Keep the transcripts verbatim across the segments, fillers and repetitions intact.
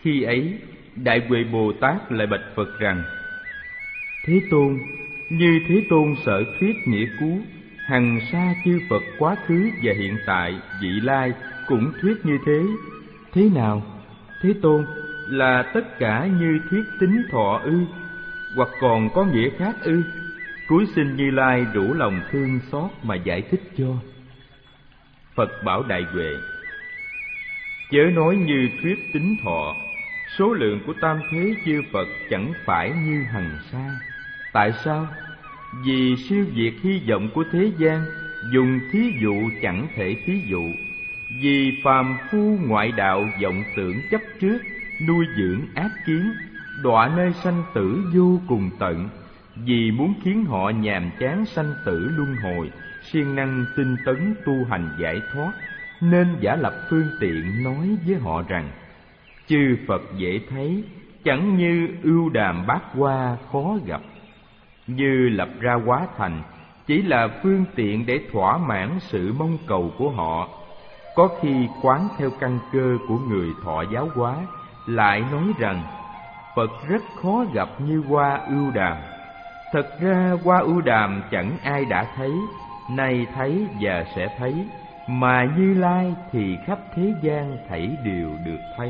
Khi ấy, Đại Huệ Bồ Tát lại bạch Phật rằng: Thế Tôn, như Thế Tôn sở thuyết nghĩa cứu, hằng sa chư Phật quá khứ và hiện tại, vị lai cũng thuyết như thế. Thế nào? Thế Tôn, là tất cả như thuyết tính thọ ư? Hoặc còn có nghĩa khác ư? Cúi xin Như Lai đủ lòng thương xót mà giải thích cho. Phật bảo Đại Huệ: Chớ nói như thuyết tính thọ, số lượng của tam thế chư Phật chẳng phải như hằng sa. Tại sao? Vì siêu việt hy vọng của thế gian, dùng thí dụ chẳng thể thí dụ. Vì phàm phu ngoại đạo vọng tưởng chấp trước, nuôi dưỡng ác kiến, đọa nơi sanh tử vô cùng tận. Vì muốn khiến họ nhàm chán sanh tử luân hồi, siêng năng tinh tấn tu hành giải thoát, nên giả lập phương tiện nói với họ rằng: chư Phật dễ thấy, chẳng như ưu đàm bát hoa khó gặp. Như lập ra hóa thành, chỉ là phương tiện để thỏa mãn sự mong cầu của họ. Có khi quán theo căn cơ của người thọ giáo hóa, lại nói rằng Phật rất khó gặp như hoa ưu đàm. Thật ra hoa ưu đàm chẳng ai đã thấy, nay thấy và sẽ thấy, mà Như Lai thì khắp thế gian thảy đều được thấy.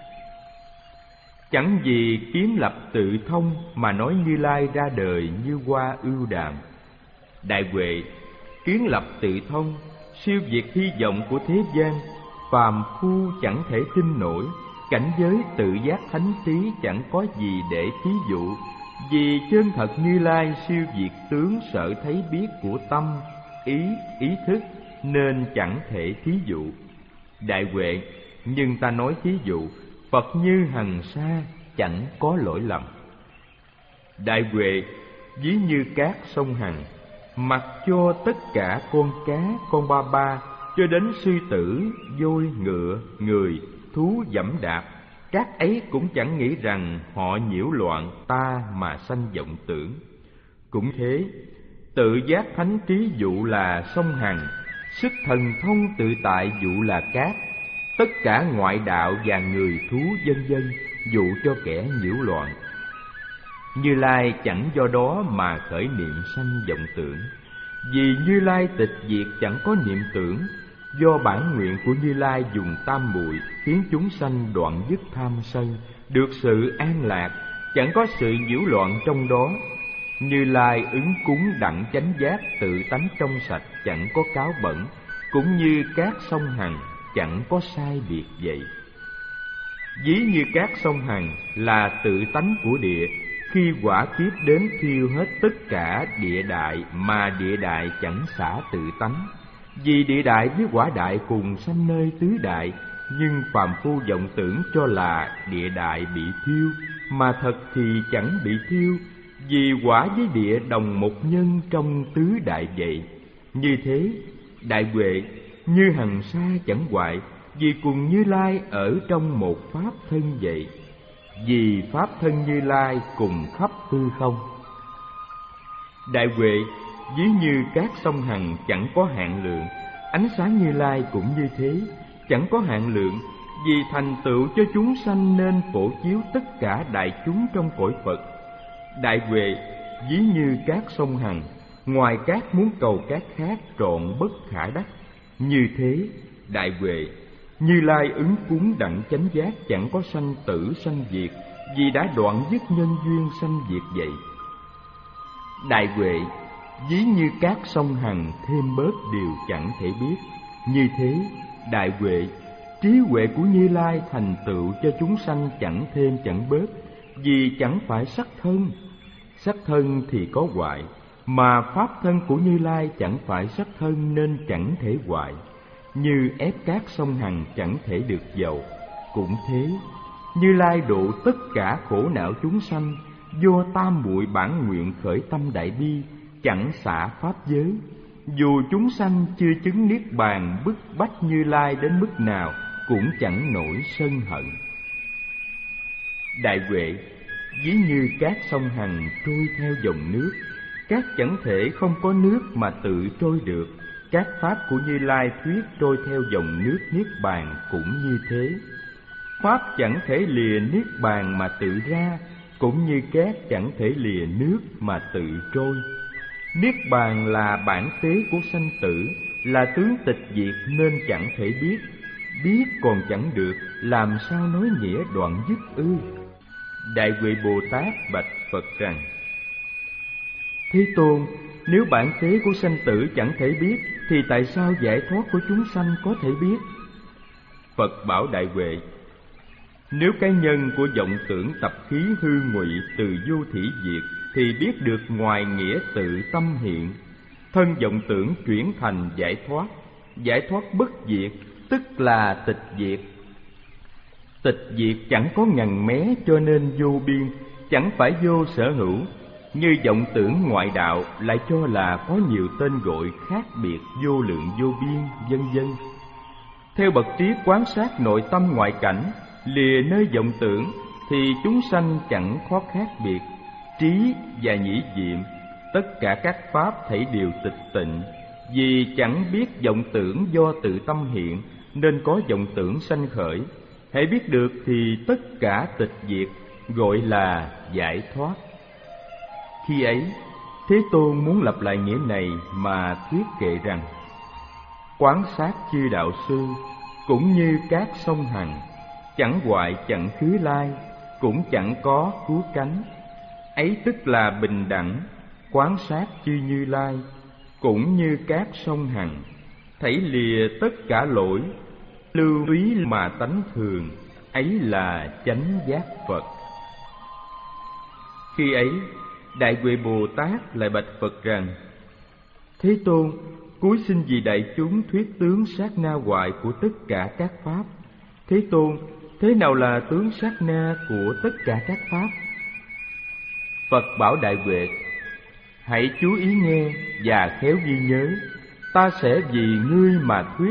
Chẳng vì kiến lập tự thông mà nói Như Lai ra đời như hoa ưu đàm. Đại Huệ, kiến lập tự thông, siêu việt hy vọng của thế gian, phàm phu chẳng thể tin nổi. Cảnh giới tự giác thánh trí chẳng có gì để thí dụ. Vì chân thật Như Lai siêu việt tướng sở thấy biết của tâm, ý, ý thức, nên chẳng thể thí dụ. Đại Huệ, nhưng ta nói thí dụ, Phật như hằng sa, chẳng có lỗi lầm. Đại Huệ, ví như cát sông Hằng, mặc cho tất cả con cá, con ba ba, cho đến sư tử, voi, ngựa, người, thú dẫm đạp, các ấy cũng chẳng nghĩ rằng họ nhiễu loạn ta mà sanh vọng tưởng. Cũng thế, tự giác thánh trí dụ là sông Hằng, sức thần thông tự tại dụ là cát, tất cả ngoại đạo và người thú vân vân dụ cho kẻ nhiễu loạn. Như Lai chẳng do đó mà khởi niệm sanh vọng tưởng. Vì Như Lai tịch diệt chẳng có niệm tưởng, do bản nguyện của Như Lai dùng tam muội khiến chúng sanh đoạn dứt tham sân, được sự an lạc, chẳng có sự nhiễu loạn trong đó. Như Lai ứng cúng đặng chánh giác, tự tánh trong sạch, chẳng có cáo bẩn, cũng như cát sông Hằng, chẳng có sai biệt vậy. Ví như cát sông Hằng là tự tánh của địa, khi quả kiếp đến thiêu hết tất cả địa đại, mà địa đại chẳng xả tự tánh. Vì địa đại với quả đại cùng sanh nơi tứ đại, nhưng phàm phu vọng tưởng cho là địa đại bị thiêu, mà thật thì chẳng bị thiêu. Vì quả với địa đồng một nhân trong tứ đại vậy. Như thế, Đại Huệ, như hằng sa chẳng hoại, vì cùng Như Lai ở trong một pháp thân vậy. Vì pháp thân Như Lai cùng khắp hư không. Đại Huệ, ví như cát sông Hằng chẳng có hạn lượng, ánh sáng Như Lai cũng như thế, chẳng có hạn lượng. Vì thành tựu cho chúng sanh nên phổ chiếu tất cả đại chúng trong cõi Phật. Đại Huệ, ví như cát sông Hằng, ngoài cát muốn cầu cát khác trọn bất khả đắc. Như thế, Đại Huệ, Như Lai ứng cúng đặng chánh giác chẳng có sanh tử sanh diệt, vì đã đoạn dứt nhân duyên sanh diệt vậy. Đại Huệ, ví như cát sông Hằng thêm bớt đều chẳng thể biết. Như thế, Đại Huệ, trí huệ của Như Lai thành tựu cho chúng sanh chẳng thêm chẳng bớt, vì chẳng phải sắc thân. Sắc thân thì có hoại, mà pháp thân của Như Lai chẳng phải sắc thân nên chẳng thể hoại. Như ép cát sông Hằng chẳng thể được dầu, cũng thế, Như Lai độ tất cả khổ não chúng sanh, do tam muội bản nguyện khởi tâm đại bi, chẳng xả pháp giới. Dù chúng sanh chưa chứng niết bàn, bức bách Như Lai đến mức nào cũng chẳng nổi sân hận. Đại Huệ, ví như cát sông Hằng trôi theo dòng nước, cát chẳng thể không có nước mà tự trôi được. Các pháp của Như Lai thuyết trôi theo dòng nước niết bàn cũng như thế. Pháp chẳng thể lìa niết bàn mà tự ra, cũng như cát chẳng thể lìa nước mà tự trôi. Niết bàn là bản tế của sanh tử, là tướng tịch diệt nên chẳng thể biết. Biết còn chẳng được, làm sao nói nghĩa đoạn dứt ư? Đại Huệ Bồ Tát bạch Phật rằng: Thế Tôn, nếu bản tế của sanh tử chẳng thể biết, thì tại sao giải thoát của chúng sanh có thể biết? Phật bảo Đại Huệ: Nếu cái nhân của vọng tưởng tập khí hư ngụy từ vô thỉ diệt, thì biết được ngoài nghĩa tự tâm hiện. Thân vọng tưởng chuyển thành giải thoát, giải thoát bất diệt, tức là tịch diệt. Tịch diệt chẳng có ngần mé cho nên vô biên, chẳng phải vô sở hữu. Như vọng tưởng ngoại đạo lại cho là có nhiều tên gọi khác biệt, vô lượng vô biên, vân vân. Theo bậc trí quán sát nội tâm ngoại cảnh, lìa nơi vọng tưởng, thì chúng sanh chẳng khó khác biệt. Trí và nhĩ diệm, tất cả các pháp thảy đều tịch tịnh. Vì chẳng biết vọng tưởng do tự tâm hiện, nên có vọng tưởng sanh khởi. Hãy biết được thì tất cả tịch diệt, gọi là giải thoát. Khi ấy, Thế Tôn muốn lặp lại nghĩa này mà thuyết kệ rằng: Quán sát chư đạo sư, cũng như các sông Hằng, chẳng hoại chẳng khứ lai, cũng chẳng có cứu cánh. Ấy tức là bình đẳng, quán sát chư Như Lai, cũng như các sông Hằng, thảy lìa tất cả lỗi, lưu úy mà tánh thường, ấy là chánh giác Phật. Khi ấy, Đại Huệ Bồ Tát lại bạch Phật rằng: Thế Tôn, cúi xin vì đại chúng thuyết tướng sát na hoại của tất cả các pháp. Thế Tôn, thế nào là tướng sát na của tất cả các pháp? Phật bảo Đại Huệ: Hãy chú ý nghe và khéo ghi nhớ, ta sẽ vì ngươi mà thuyết.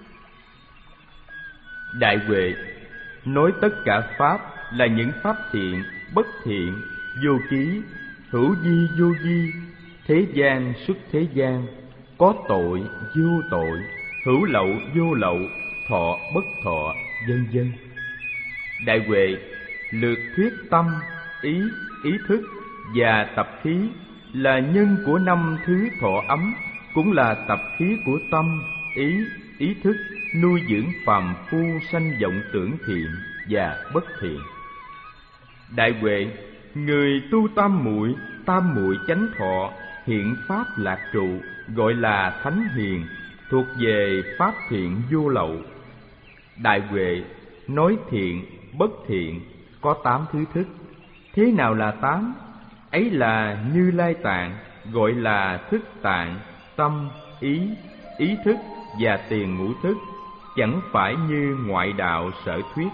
Đại Huệ, nói tất cả pháp là những pháp thiện, bất thiện, vô ký, hữu vi vô vi, thế gian xuất thế gian, có tội vô tội, hữu lậu vô lậu, thọ bất thọ, vân vân. Đại Huệ, lược thuyết tâm, ý, ý thức và tập khí là nhân của năm thứ thọ ấm, cũng là tập khí của tâm, ý, ý thức nuôi dưỡng phàm phu sanh vọng tưởng thiện và bất thiện. Đại Huệ, người tu tam muội, tam muội chánh thọ, hiện pháp lạc trụ, gọi là thánh hiền, thuộc về pháp thiện vô lậu. Đại Huệ, nói thiện, bất thiện, có tám thứ thức. Thế nào là tám? Ấy là Như Lai tạng, gọi là thức tạng, tâm, ý, ý thức và tiền ngũ thức, chẳng phải như ngoại đạo sở thuyết.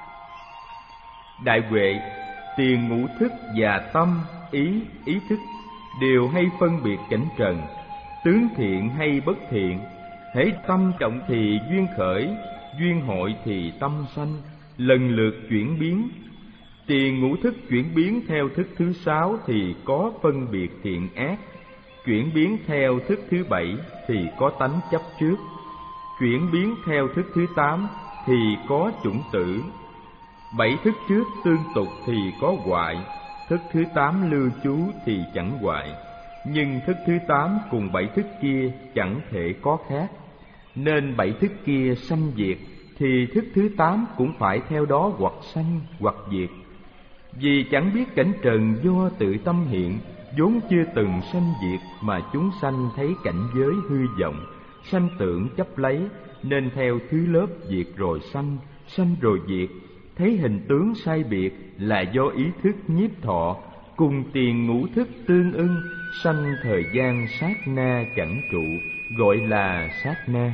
Đại Huệ, tiền ngũ thức và tâm, ý, ý thức đều hay phân biệt cảnh trần, tướng thiện hay bất thiện. Hễ tâm trọng thì duyên khởi, duyên hội thì tâm sanh, lần lượt chuyển biến. Tiền ngũ thức chuyển biến theo thức thứ sáu thì có phân biệt thiện ác, chuyển biến theo thức thứ bảy thì có tánh chấp trước, chuyển biến theo thức thứ tám thì có chủng tử. Bảy thức trước tương tục thì có hoại, thức thứ tám lưu trú thì chẳng hoại. Nhưng thức thứ tám cùng bảy thức kia chẳng thể có khác, nên bảy thức kia sanh diệt thì thức thứ tám cũng phải theo đó hoặc sanh hoặc diệt. Vì chẳng biết cảnh trần do tự tâm hiện, vốn chưa từng sanh diệt, mà chúng sanh thấy cảnh giới hư vọng, sanh tưởng chấp lấy, nên theo thứ lớp diệt rồi sanh, sanh rồi diệt. Thấy hình tướng sai biệt là do ý thức nhiếp thọ, cùng tiền ngũ thức tương ưng, sanh thời gian sát na chẳng trụ, gọi là sát na.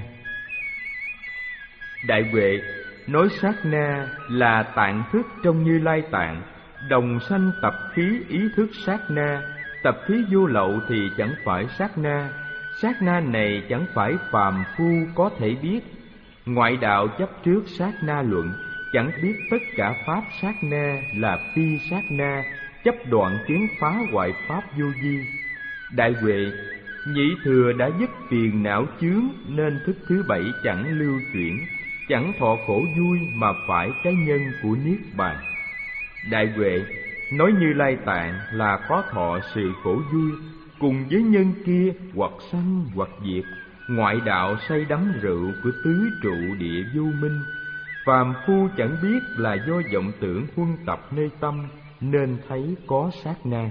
Đại Huệ, nói sát na là tạng thức trong Như Lai tạng, đồng sanh tập khí ý thức sát na. Tập khí vô lậu thì chẳng phải sát na, sát na này chẳng phải phàm phu có thể biết. Ngoại đạo chấp trước sát na luận, chẳng biết tất cả pháp sát na là phi sát na, chấp đoạn kiến phá hoại pháp vô vi. Đại Huệ, nhị thừa đã dứt phiền não chướng, nên thức thứ bảy chẳng lưu chuyển. chẳng thọ khổ vui mà phải cái nhân của Niết Bàn. Đại Huệ nói Như Lai Tạng là có thọ sự khổ vui, cùng với nhân kia hoặc sanh hoặc diệt, ngoại đạo say đắm rượu của tứ trụ địa vô minh. Phàm phu chẳng biết là do vọng tưởng huân tập nơi tâm, nên thấy có sát na.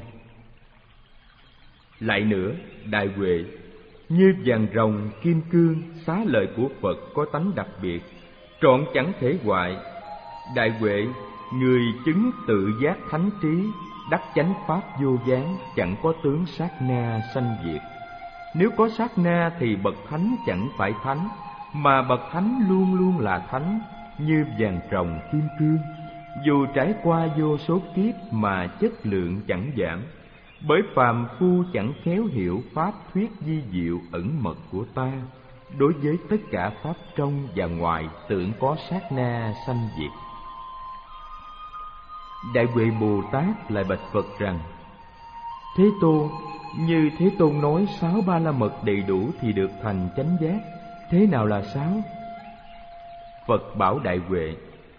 Lại nữa, Đại Huệ, như vàng rồng, kim cương, xá lợi của Phật có tánh đặc biệt, trọn chẳng thể hoại. Đại Huệ, người chứng tự giác thánh trí, đắc chánh pháp vô gián, chẳng có tướng sát na sanh diệt. Nếu có sát na thì bậc thánh chẳng phải thánh, mà bậc thánh luôn luôn là thánh, như vàng rồng kim cương, dù trải qua vô số kiếp mà chất lượng chẳng giảm. Bởi phàm phu chẳng khéo hiểu pháp thuyết vi diệu ẩn mật của ta, đối với tất cả pháp trong và ngoài tưởng có sát na sanh diệt. Đại Huệ Bồ Tát lại bạch Phật rằng: Thế Tôn, như Thế Tôn nói sáu ba la mật đầy đủ thì được thành chánh giác, thế nào là sáu? Phật bảo Đại Huệ: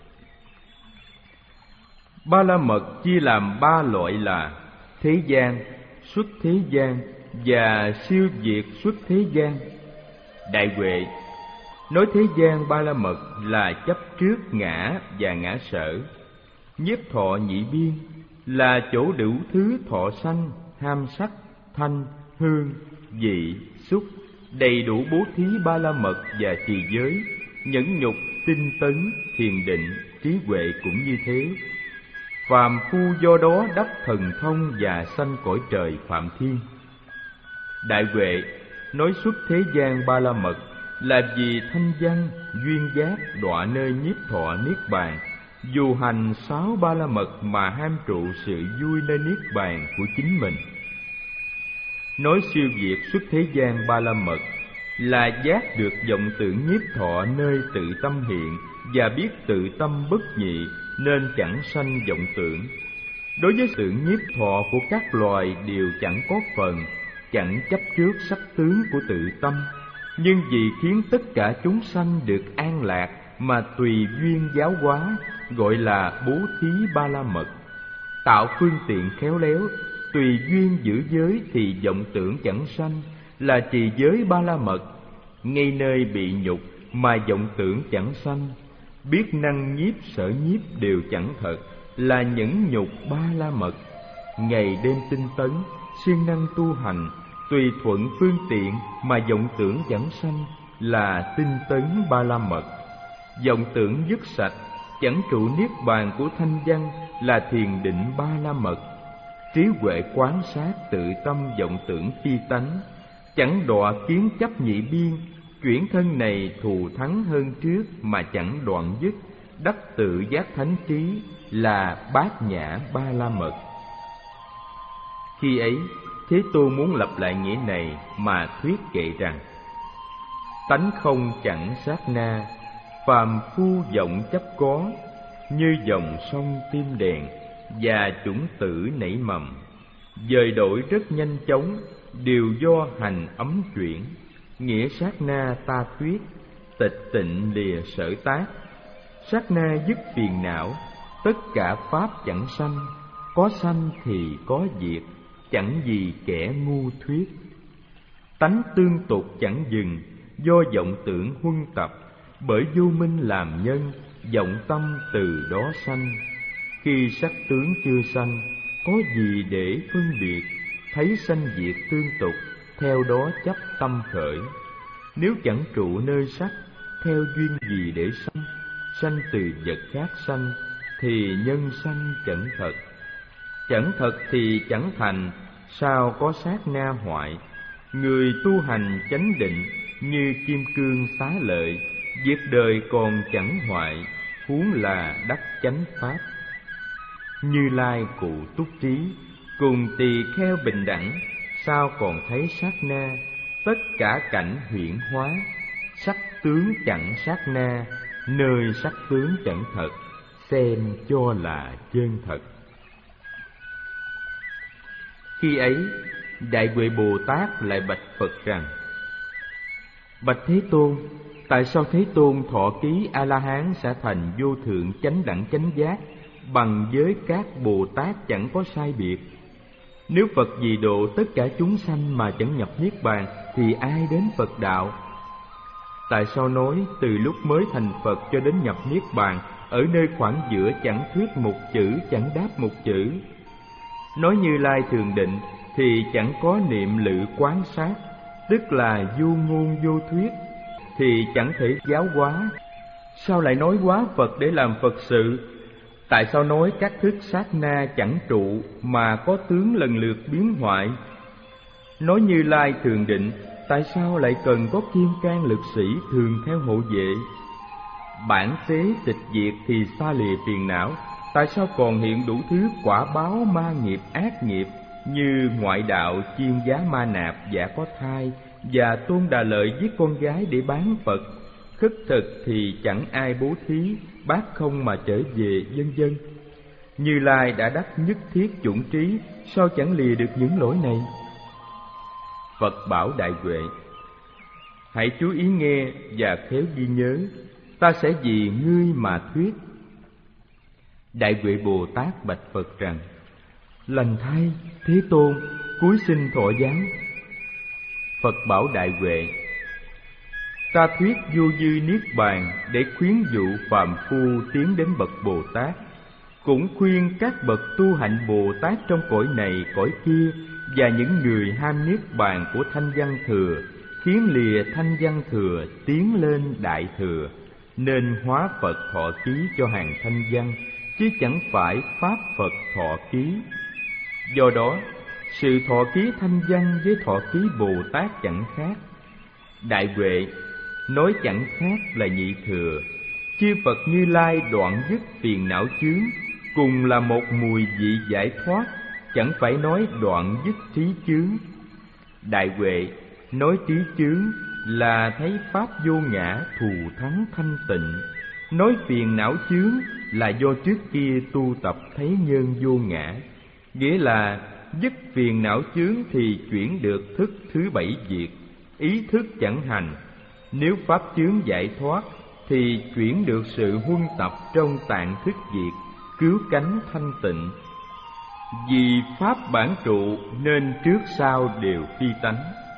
Ba la mật chia làm ba loại là thế gian, xuất thế gian và siêu việt xuất thế gian. Đại Huệ, nói thế gian ba la mật là chấp trước ngã và ngã sở. Nhiếp thọ nhị biên là chỗ đủ thứ thọ sanh, ham sắc, thanh, hương, vị, xúc, đầy đủ bố thí ba la mật và trì giới, nhẫn nhục, tinh tấn, thiền định, trí huệ cũng như thế. Phàm phu do đó đắc thần thông và sanh cõi trời Phạm Thiên. Đại Huệ, nói xuất thế gian ba la mật là vì thanh văn, duyên giác, đọa nơi nhiếp thọ niết bàn, dù hành sáu ba la mật mà ham trụ sự vui nơi niết bàn của chính mình. Nói siêu việt xuất thế gian ba la mật là giác được vọng tưởng nhiếp thọ nơi tự tâm hiện, và biết tự tâm bất nhị nên chẳng sanh vọng tưởng. Đối với sự nhiếp thọ của các loài đều chẳng có phần, chẳng chấp trước sắc tướng của tự tâm, nhưng vì khiến tất cả chúng sanh được an lạc mà tùy duyên giáo hóa, gọi là bố thí ba la mật. Tạo phương tiện khéo léo, tùy duyên giữ giới thì vọng tưởng chẳng sanh, là trì giới ba la mật. Ngay nơi bị nhục mà vọng tưởng chẳng sanh, biết năng nhiếp sở nhiếp đều chẳng thật, là nhẫn nhục ba la mật. Ngày đêm tinh tấn, siêng năng tu hành, tùy thuận phương tiện mà vọng tưởng chẳng sanh, là tinh tấn ba la mật. Vọng tưởng dứt sạch, chẳng trụ niết bàn của thanh văn, là thiền định ba la mật. Trí huệ quán sát tự tâm vọng tưởng phi tánh, chẳng đọa kiến chấp nhị biên, chuyển thân này thù thắng hơn trước mà chẳng đoạn dứt, đắc tự giác thánh trí, là bát nhã ba la mật. Khi ấy, Thế Tôn muốn lặp lại nghĩa này mà thuyết kệ rằng: tánh không chẳng sát na, phàm phu vọng chấp có, như dòng sông tim đèn và chủng tử nảy mầm, dời đổi rất nhanh chóng, đều do hành ấm chuyển. Nghĩa sát na ta thuyết, tịch tịnh lìa sở tác. Sát na dứt phiền não, tất cả pháp chẳng sanh, có sanh thì có diệt, chẳng gì kẻ ngu thuyết. Tánh tương tục chẳng dừng, do vọng tưởng huân tập, bởi vô minh làm nhân, vọng tâm từ đó sanh. Khi sắc tướng chưa sanh, có gì để phân biệt, thấy sanh diệt tương tục, theo đó chấp tâm khởi. Nếu chẳng trụ nơi sắc, theo duyên gì để sanh, sanh từ vật khác sanh, thì nhân sanh chẳng thật. Chẳng thật thì chẳng thành, sao có sát na hoại. Người tu hành chánh định, như kim cương xá lợi, việc đời còn chẳng hoại, huống là đắc chánh pháp. Như Lai cụ túc trí, cùng tỳ kheo bình đẳng, sao còn thấy sát na, tất cả cảnh huyễn hóa. Sắc tướng chẳng sát na, nơi sắc tướng chẳng thật, xem cho là chân thật. Khi ấy, Đại Huệ Bồ Tát lại bạch Phật rằng: bạch Thế Tôn, Tại sao Thế Tôn thọ ký A-la-hán sẽ thành vô thượng chánh đẳng chánh giác bằng với các Bồ Tát chẳng có sai biệt? Nếu Phật vì độ tất cả chúng sanh mà chẳng nhập Niết Bàn thì ai đến Phật đạo? Tại sao nói từ lúc mới thành Phật cho đến nhập Niết Bàn, ở nơi khoảng giữa chẳng thuyết một chữ, chẳng đáp một chữ? Nói Như Lai thường định thì chẳng có niệm lự quán sát, tức là vô ngôn vô thuyết, thì chẳng thể giáo hóa. Sao lại nói hóa Phật để làm Phật sự? Tại sao nói các thức sát na chẳng trụ mà có tướng lần lượt biến hoại? Nói Như Lai thường định, tại sao lại cần có kim cang lực sĩ thường theo hộ vệ? Bản tế tịch diệt thì xa lìa phiền não, tại sao còn hiện đủ thứ quả báo ma nghiệp ác nghiệp như ngoại đạo chiên giá ma nạp giả có thai, và Tôn Đà Lợi giết con gái để bán Phật, khất thực thì chẳng ai bố thí, bát không mà trở về, vân vân. Như Lai đã đắc nhất thiết chủng trí, sao chẳng lìa được những lỗi này? Phật bảo Đại Huệ: hãy chú ý nghe và khéo ghi nhớ, ta sẽ vì ngươi mà thuyết. Đại Huệ Bồ Tát bạch Phật rằng: lành thay, Thế Tôn, cúi xin thọ giáo. Phật bảo Đại Huệ: ta thuyết vô dư niết bàn để khuyến dụ phàm phu tiến đến bậc Bồ Tát, cũng khuyên các bậc tu hạnh Bồ Tát trong cõi này cõi kia, và những người ham niết bàn của thanh văn thừa, khiến lìa thanh văn thừa tiến lên đại thừa, nên hóa Phật thọ ký cho hàng thanh văn, chứ chẳng phải pháp Phật thọ ký. Do đó, sự thọ ký thanh văn với thọ ký Bồ Tát chẳng khác. Đại Huệ, nói chẳng khác là nhị thừa. Chư Phật Như Lai đoạn dứt phiền não chướng, cùng là một mùi vị giải thoát, chẳng phải nói đoạn dứt trí chướng. Đại Huệ, nói trí chướng là thấy pháp vô ngã thù thắng thanh tịnh. Nói phiền não chướng là do trước kia tu tập thấy nhân vô ngã, nghĩa là dứt phiền não chướng thì chuyển được thức thứ bảy diệt, ý thức chẳng hành. Nếu pháp chướng giải thoát thì chuyển được sự huân tập trong tạng thức diệt, cứu cánh thanh tịnh. Vì pháp bản trụ nên trước sau đều phi tánh.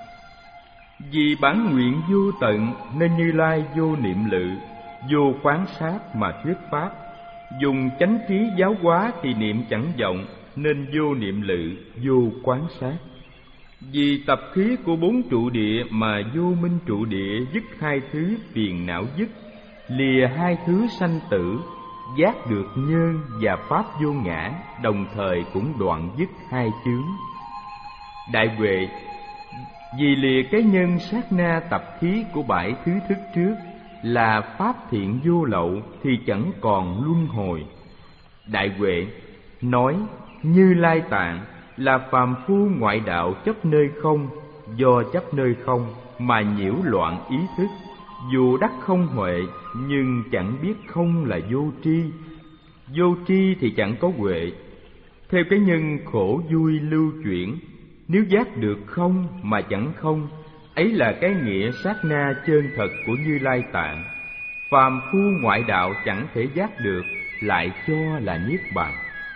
Vì bản nguyện vô tận nên Như Lai vô niệm lự, vô quán sát mà thuyết pháp. Dùng chánh trí giáo hóa thì niệm chẳng vọng, nên vô niệm lự, vô quán sát. Vì tập khí của bốn trụ địa mà vô minh trụ địa dứt hai thứ phiền não dứt, lìa hai thứ sanh tử, giác được nhân và pháp vô ngã, đồng thời cũng đoạn dứt hai chướng. Đại Huệ, vì lìa cái nhân sát na tập khí của bảy thứ thức trước là pháp thiện vô lậu thì chẳng còn luân hồi. Đại Huệ, nói Như Lai Tạng là phàm phu ngoại đạo chấp nơi không, do chấp nơi không mà nhiễu loạn ý thức, dù đắc không huệ nhưng chẳng biết không là vô tri. Vô tri thì chẳng có huệ. Theo cái nhân khổ vui lưu chuyển, nếu giác được không mà chẳng không, ấy là cái nghĩa sát na chân thật của Như Lai Tạng. Phàm phu ngoại đạo chẳng thể giác được, lại cho là niết bàn.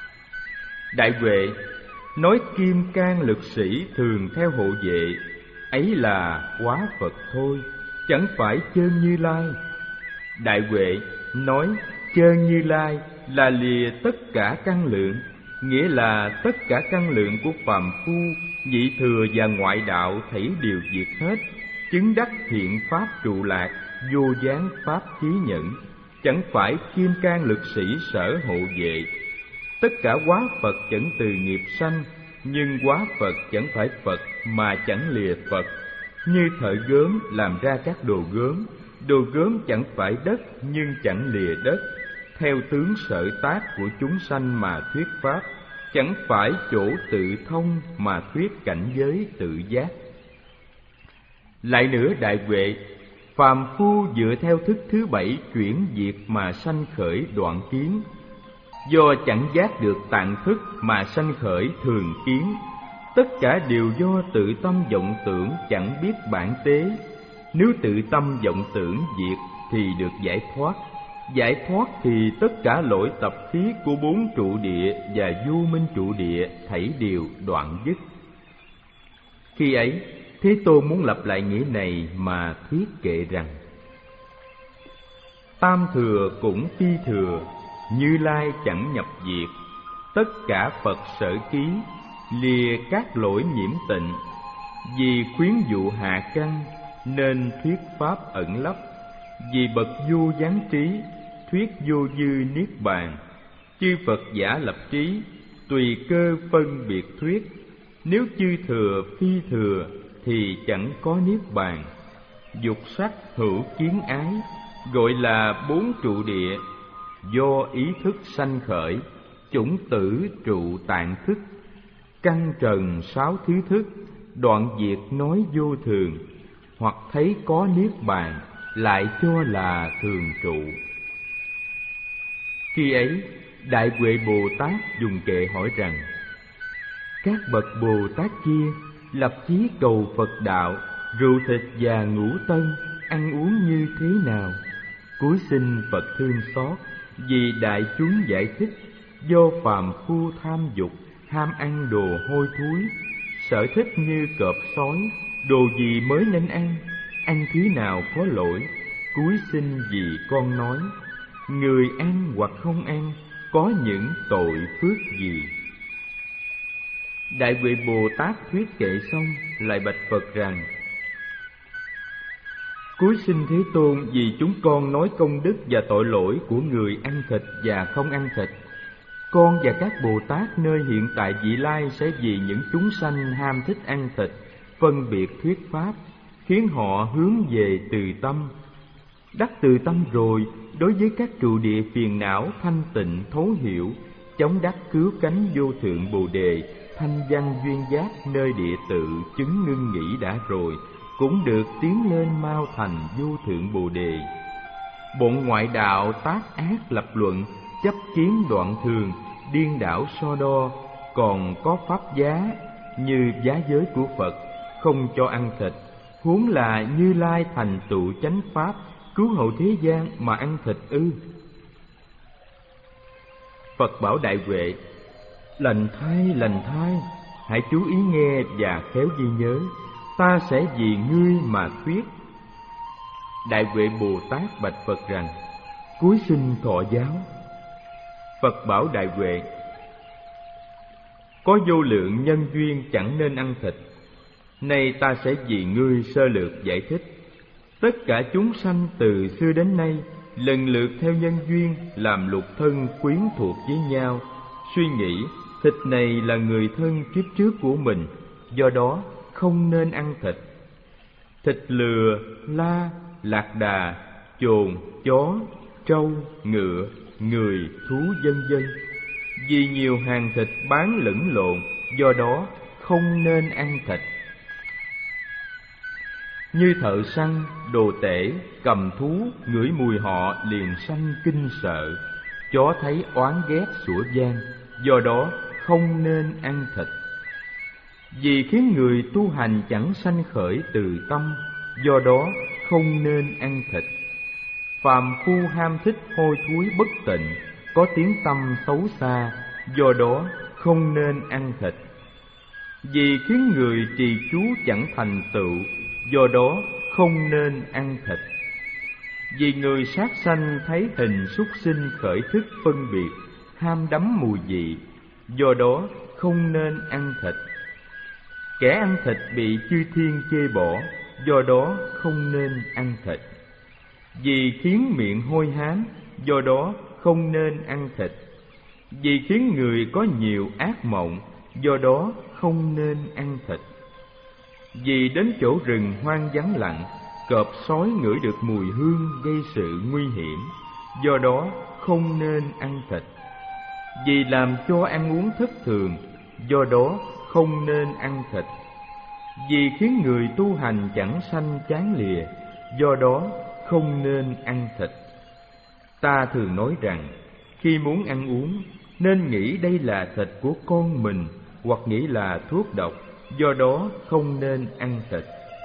Đại Huệ, nói kim cang lực sĩ thường theo hộ vệ, ấy là hóa Phật thôi, chẳng phải chân Như Lai. Đại Huệ, nói chân Như Lai là lìa tất cả căn lượng, nghĩa là tất cả căn lượng của phàm phu, nhị thừa và ngoại đạo thảy đều diệt hết, chứng đắc thiện pháp trụ lạc, vô gián pháp chí nhẫn, chẳng phải kim cang lực sĩ sở hộ vệ. Tất cả hóa Phật chẳng từ nghiệp sanh, nhưng hóa Phật chẳng phải Phật mà chẳng lìa Phật. Như thợ gốm làm ra các đồ gốm, đồ gốm chẳng phải đất nhưng chẳng lìa đất, theo tướng sở tác của chúng sanh mà thuyết pháp, chẳng phải chỗ tự thông mà thuyết cảnh giới tự giác. Lại nữa Đại Huệ, phàm phu dựa theo thức thứ bảy chuyển diệt mà sanh khởi đoạn kiến, do chẳng giác được tạng thức mà sanh khởi thường kiến. Tất cả đều do tự tâm vọng tưởng chẳng biết bản tế. Nếu tự tâm vọng tưởng diệt thì được giải thoát. Giải thoát thì tất cả lỗi tập khí của bốn trụ địa và vô minh trụ địa thảy đều đoạn dứt. Khi ấy, Thế Tôn muốn lặp lại nghĩa này mà thuyết kệ rằng: tam thừa cũng phi thừa, Như Lai chẳng nhập diệt. Tất cả Phật sở ký, lìa các lỗi nhiễm tịnh. Vì khuyến dụ hạ căn, nên thuyết pháp ẩn lấp. Vì bậc vô gián trí, thuyết vô dư niết bàn. Chư Phật giả lập trí, tùy cơ phân biệt thuyết. Nếu chư thừa phi thừa, thì chẳng có niết bàn. Dục sắc hữu kiến ái, gọi là bốn trụ địa. Do ý thức sanh khởi, chủng tử trụ tạng thức. Căn trần sáu thứ thức, đoạn diệt nói vô thường. Hoặc thấy có niết bàn, lại cho là thường trụ. Khi ấy, Đại Huệ Bồ Tát dùng kệ hỏi rằng: các bậc Bồ Tát kia lập chí cầu Phật đạo, rượu thịt và ngũ tân ăn uống như thế nào? Cúi xin Phật thương xót, vì đại chúng giải thích. Do phàm phu tham dục, ham ăn đồ hôi thối, sở thích như cọp sói, đồ gì mới nên ăn, ăn thứ nào có lỗi. Cúi xin vì con nói, người ăn hoặc không ăn có những tội phước gì? Đại Huệ Bồ Tát thuyết kệ xong, lại bạch Phật rằng: cúi xin Thế Tôn, vì chúng con nói công đức và tội lỗi của người ăn thịt và không ăn thịt. Con và các Bồ Tát nơi hiện tại vị lai sẽ vì những chúng sanh ham thích ăn thịt, phân biệt thuyết pháp, khiến họ hướng về từ tâm. Đắc từ tâm rồi, đối với các trụ địa phiền não thanh tịnh thấu hiểu, chống đắc cứu cánh vô thượng Bồ Đề, thanh văn duyên giác nơi địa tự chứng ngưng nghĩ đã rồi, cũng được tiến lên mau thành vô thượng Bồ Đề. Bọn ngoại đạo tác ác lập luận, chấp kiến đoạn thường, điên đảo so đo, còn có pháp giá như giá giới của Phật, không cho ăn thịt. Huống là Như Lai thành tựu chánh pháp, cứu hậu thế gian mà ăn thịt ư? Phật bảo Đại Huệ: lành thay, lành thay, hãy chú ý nghe và khéo ghi nhớ. Ta sẽ vì ngươi mà thuyết. Đại Huệ Bồ Tát bạch Phật rằng: cúi xin thọ giáo. Phật bảo Đại Huệ: có vô lượng nhân duyên chẳng nên ăn thịt. Nay ta sẽ vì ngươi sơ lược giải thích. Tất cả chúng sanh từ xưa đến nay lần lượt theo nhân duyên làm lục thân quyến thuộc với nhau, suy nghĩ thịt này là người thân kiếp trước của mình, do đó không nên ăn thịt. Thịt lừa, la, lạc đà, chồn, chó, trâu, ngựa, người, thú vân vân. Vì nhiều hàng thịt bán lẫn lộn, do đó không nên ăn thịt. Như thợ săn, đồ tể, cầm thú, ngửi mùi họ liền sanh kinh sợ. Chó thấy oán ghét sủa vang, do đó không nên ăn thịt. Vì khiến người tu hành chẳng sanh khởi từ tâm, do đó không nên ăn thịt. Phàm phu ham thích hôi thối bất tịnh, có tiếng tâm xấu xa, do đó không nên ăn thịt. Vì khiến người trì chú chẳng thành tựu, do đó không nên ăn thịt. Vì người sát sanh thấy hình súc sinh khởi thức phân biệt, ham đắm mùi vị, do đó không nên ăn thịt. Kẻ ăn thịt bị chư thiên chê bỏ, do đó không nên ăn thịt. Vì khiến miệng hôi hám, do đó không nên ăn thịt. Vì khiến người có nhiều ác mộng, do đó không nên ăn thịt. Vì đến chỗ rừng hoang vắng lặng, cọp sói ngửi được mùi hương gây sự nguy hiểm, do đó không nên ăn thịt. Vì làm cho ăn uống thất thường, do đó không nên ăn thịt. Vì khiến người tu hành chẳng sanh chán lìa, do đó không nên ăn thịt. Ta thường nói rằng, khi muốn ăn uống, nên nghĩ đây là thịt của con mình, hoặc nghĩ là thuốc độc, do đó không nên ăn thịt.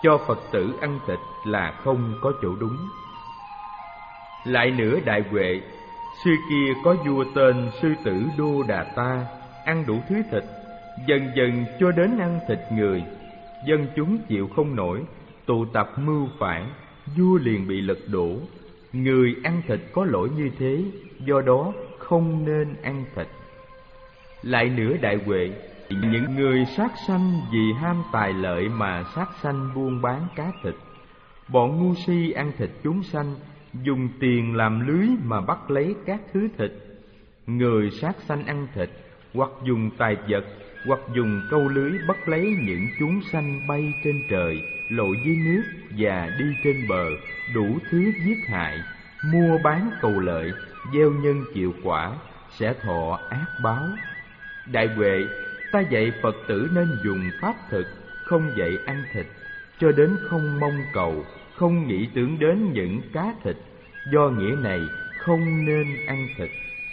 cho Phật tử ăn thịt là không có chỗ đúng. Lại nữa đại huệ, xưa kia có vua tên Sư Tử Đô Đà Ta, ăn đủ thứ thịt, dần dần cho đến ăn thịt người. Dân chúng chịu không nổi, tụ tập mưu phản, vua liền bị lật đổ. Người ăn thịt có lỗi như thế, do đó không nên ăn thịt. Lại nữa đại huệ, những người sát sanh vì ham tài lợi mà sát sanh buôn bán cá thịt. Bọn ngu si ăn thịt chúng sanh, dùng tiền làm lưới mà bắt lấy các thứ thịt. Người sát sanh ăn thịt, hoặc dùng tài vật, hoặc dùng câu lưới bắt lấy những chúng sanh bay trên trời, lội dưới nước và đi trên bờ, đủ thứ giết hại, mua bán cầu lợi, gieo nhân chịu quả, sẽ thọ ác báo. Đại huệ, ta dạy Phật tử nên dùng pháp thực, không dạy ăn thịt, cho đến không mong cầu, không nghĩ tưởng đến những cá thịt, do nghĩa này không nên ăn thịt.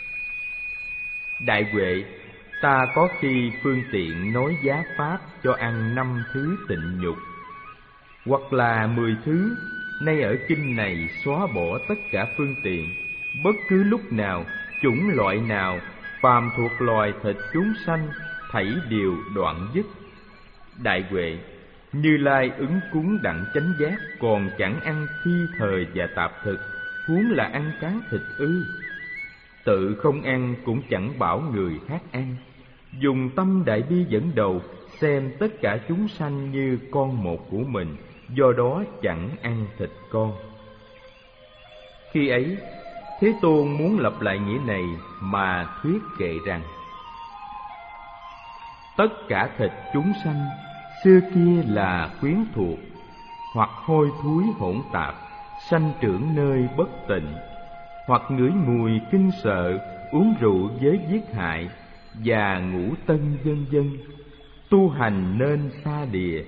Đại huệ, ta có khi phương tiện nói giá pháp cho ăn năm thứ tịnh nhục, hoặc là mười thứ. Nay ở kinh này xóa bỏ tất cả phương tiện, bất cứ lúc nào, chủng loại nào, phàm thuộc loài thịt chúng sanh, thảy đều đoạn dứt. Đại huệ, Như Lai ứng cúng đặng chánh giác, còn chẳng ăn phi thời và tạp thực, huống là ăn cá thịt ư? Tự không ăn cũng chẳng bảo người khác ăn. Dùng tâm đại bi dẫn đầu, xem tất cả chúng sanh như con một của mình, do đó chẳng ăn thịt con. Khi ấy, Thế Tôn muốn lặp lại nghĩa này mà thuyết kệ rằng: tất cả thịt chúng sanh xưa kia là quyến thuộc, hoặc hôi thối hỗn tạp, sanh trưởng nơi bất tịnh, hoặc ngửi mùi kinh sợ, uống rượu với giết hại và ngũ tân vân vân. Tu hành nên xa lìa.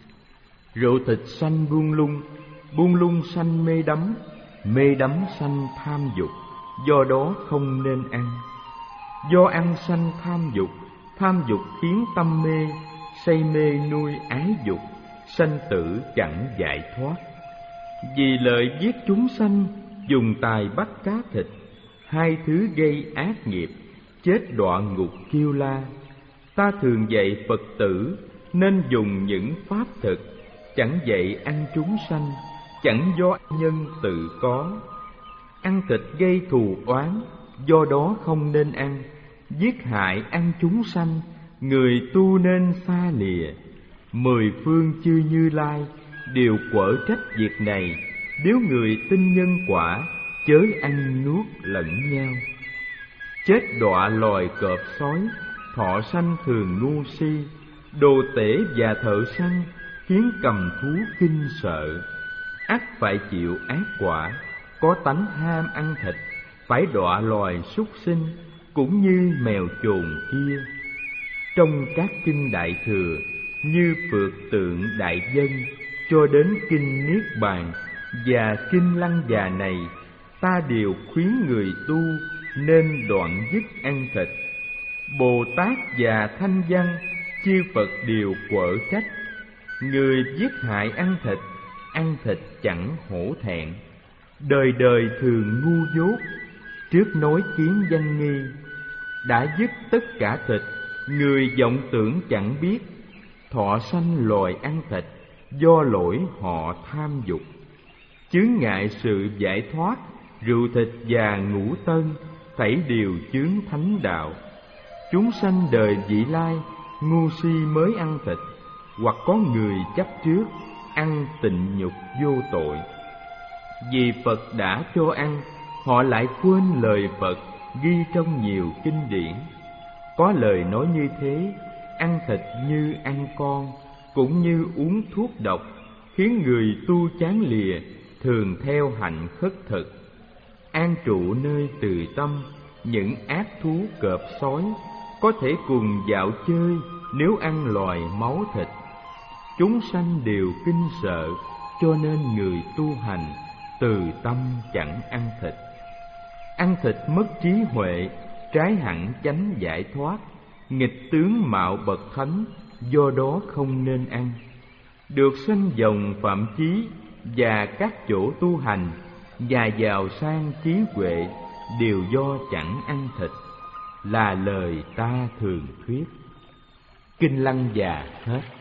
Rượu thịt sanh buông lung, buông lung sanh mê đắm, mê đắm sanh tham dục, do đó không nên ăn. Do ăn sanh tham dục, tham dục khiến tâm mê, say mê nuôi ái dục, sanh tử chẳng giải thoát. Vì lợi giết chúng sanh, dùng tài bắt cá thịt, hai thứ gây ác nghiệp, chết đọa ngục kiêu la. Ta thường dạy Phật tử nên dùng những pháp thực, chẳng dạy ăn chúng sanh, chẳng do nhân tự có. Ăn thịt gây thù oán, do đó không nên ăn. Giết hại ăn chúng sanh, người tu nên xa lìa. Mười phương chư Như Lai đều quở trách việc này, nếu người tin nhân quả, chớ ăn nuốt lẫn nhau. Chết đọa loài cọp sói, thọ sanh thường ngu si, đồ tể và thợ săn, khiến cầm thú kinh sợ. Ắt phải chịu ác quả, có tánh ham ăn thịt, phải đọa loài súc sinh, cũng như mèo chồn kia. Trong các kinh Đại Thừa, như Phược Tượng Đại Dân cho đến kinh Niết Bàn và kinh Lăng Già này, ta đều khuyến người tu nên đoạn dứt ăn thịt. Bồ Tát và Thanh Văn, chư Phật đều quở trách: người giết hại ăn thịt, ăn thịt chẳng hổ thẹn. Đời đời thường ngu dốt, trước nói kiến danh nghi. Đã dứt tất cả thịt, người vọng tưởng chẳng biết. Thọ sanh loài ăn thịt, do lỗi họ tham dục. Chướng ngại sự giải thoát, rượu thịt và ngũ tân, thảy đều chướng thánh đạo. Chúng sanh đời vị lai, ngu si mới ăn thịt, hoặc có người chấp trước, ăn tịnh nhục vô tội. Vì Phật đã cho ăn, họ lại quên lời Phật ghi trong nhiều kinh điển. Có lời nói như thế: ăn thịt như ăn con, cũng như uống thuốc độc, khiến người tu chán lìa, thường theo hạnh khất thực. An trụ nơi từ tâm, những ác thú cọp sói có thể cùng dạo chơi nếu ăn loài máu thịt. Chúng sanh đều kinh sợ, cho nên người tu hành từ tâm chẳng ăn thịt. Ăn thịt mất trí huệ, trái hẳn chánh giải thoát, nghịch tướng mạo bậc thánh, do đó không nên ăn. được sanh dòng phạm chí và các chỗ tu hành, và giàu sang trí huệ đều do chẳng ăn thịt, là lời ta thường thuyết. Kinh Lăng Già hết.